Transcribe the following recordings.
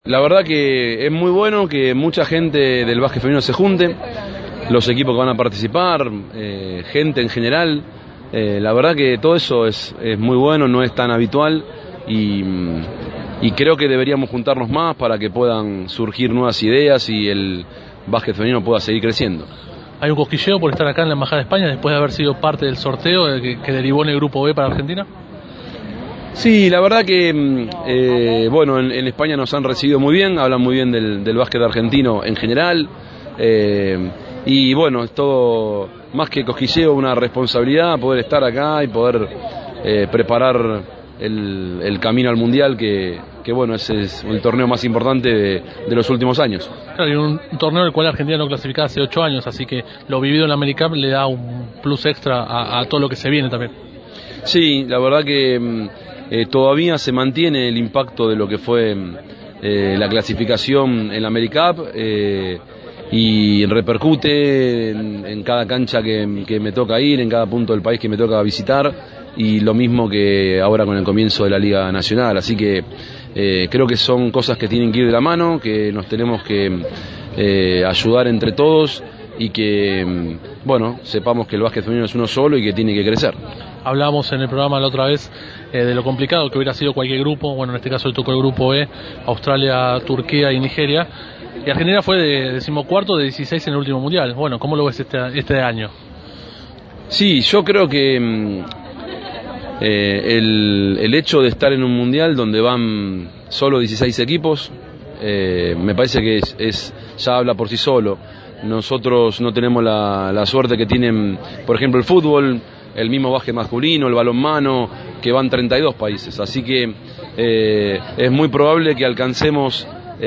La verdad que es muy bueno que mucha gente del básquet femenino se junte, los equipos que van a participar, gente en general. La verdad que todo eso es muy bueno, no es tan habitual y creo que deberíamos juntarnos más para que puedan surgir nuevas ideas y el básquet femenino pueda seguir creciendo. ¿Hay un cosquilleo por estar acá en la Embajada de España después de haber sido parte del sorteo que derivó en el Grupo B para Argentina? Sí, la verdad que bueno, en España nos han recibido muy bien, hablan muy bien del básquet argentino en general, y bueno, es todo más que cosquilleo, una responsabilidad poder estar acá y poder preparar el camino al Mundial, que bueno, ese es el torneo más importante de los últimos años. Claro, y un torneo del cual Argentina no clasificaba hace 8 años, así que lo vivido en la AmeriCup le da un plus extra a todo lo que se viene también. Sí, la verdad que todavía se mantiene el impacto de lo que fue la clasificación en la AmeriCup, y repercute en cada cancha que me toca ir, en cada punto del país que me toca visitar, y lo mismo que ahora con el comienzo de la Liga Nacional. Así que creo que son cosas que tienen que ir de la mano, que nos tenemos que ayudar entre todos y que bueno, sepamos que el básquet femenino es uno solo y que tiene que crecer. Hablábamos en el programa la otra vez de lo complicado que hubiera sido cualquier grupo. Bueno, en este caso le tocó el grupo B, Australia, Turquía y Nigeria, y Argentina fue de 14º de 16 en el último mundial. Bueno, ¿cómo lo ves este año? Sí, yo creo que el hecho de estar en un mundial donde van solo 16 equipos, me parece que ya habla por sí solo. Nosotros no tenemos la suerte que tienen, por ejemplo, el fútbol, el mismo básquet masculino, el balonmano, que van 32 países. Así que es muy probable que alcancemos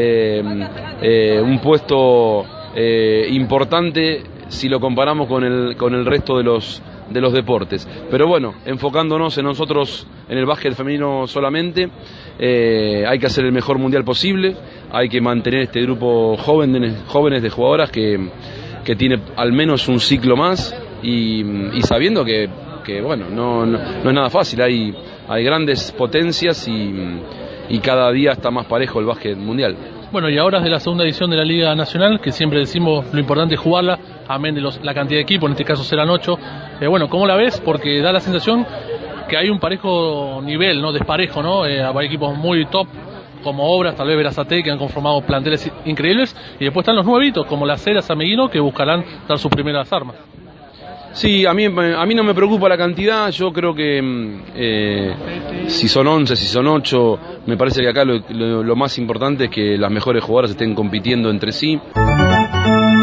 un puesto importante si lo comparamos con el resto de los deportes. Pero bueno, enfocándonos en nosotros, en el básquet femenino solamente, hay que hacer el mejor mundial posible, hay que mantener este grupo jóvenes de jugadoras que tiene al menos un ciclo más, y sabiendo que bueno, no es nada fácil, hay grandes potencias y cada día está más parejo el básquet mundial. Bueno, y ahora es de la segunda edición de la Liga Nacional, que siempre decimos lo importante es jugarla, amén de la cantidad de equipos, en este caso serán 8. Bueno, ¿cómo la ves? Porque da la sensación que hay un parejo nivel, ¿no? Desparejo, ¿no? Hay equipos muy top, como Obras, tal vez Verazate, que han conformado planteles increíbles, y después están los nuevitos, como Las Heras, San Meguino, que buscarán dar sus primeras armas. Sí, a mí no me preocupa la cantidad. Yo creo que si son 11, si son 8, me parece que acá lo más importante es que las mejores jugadoras estén compitiendo entre sí.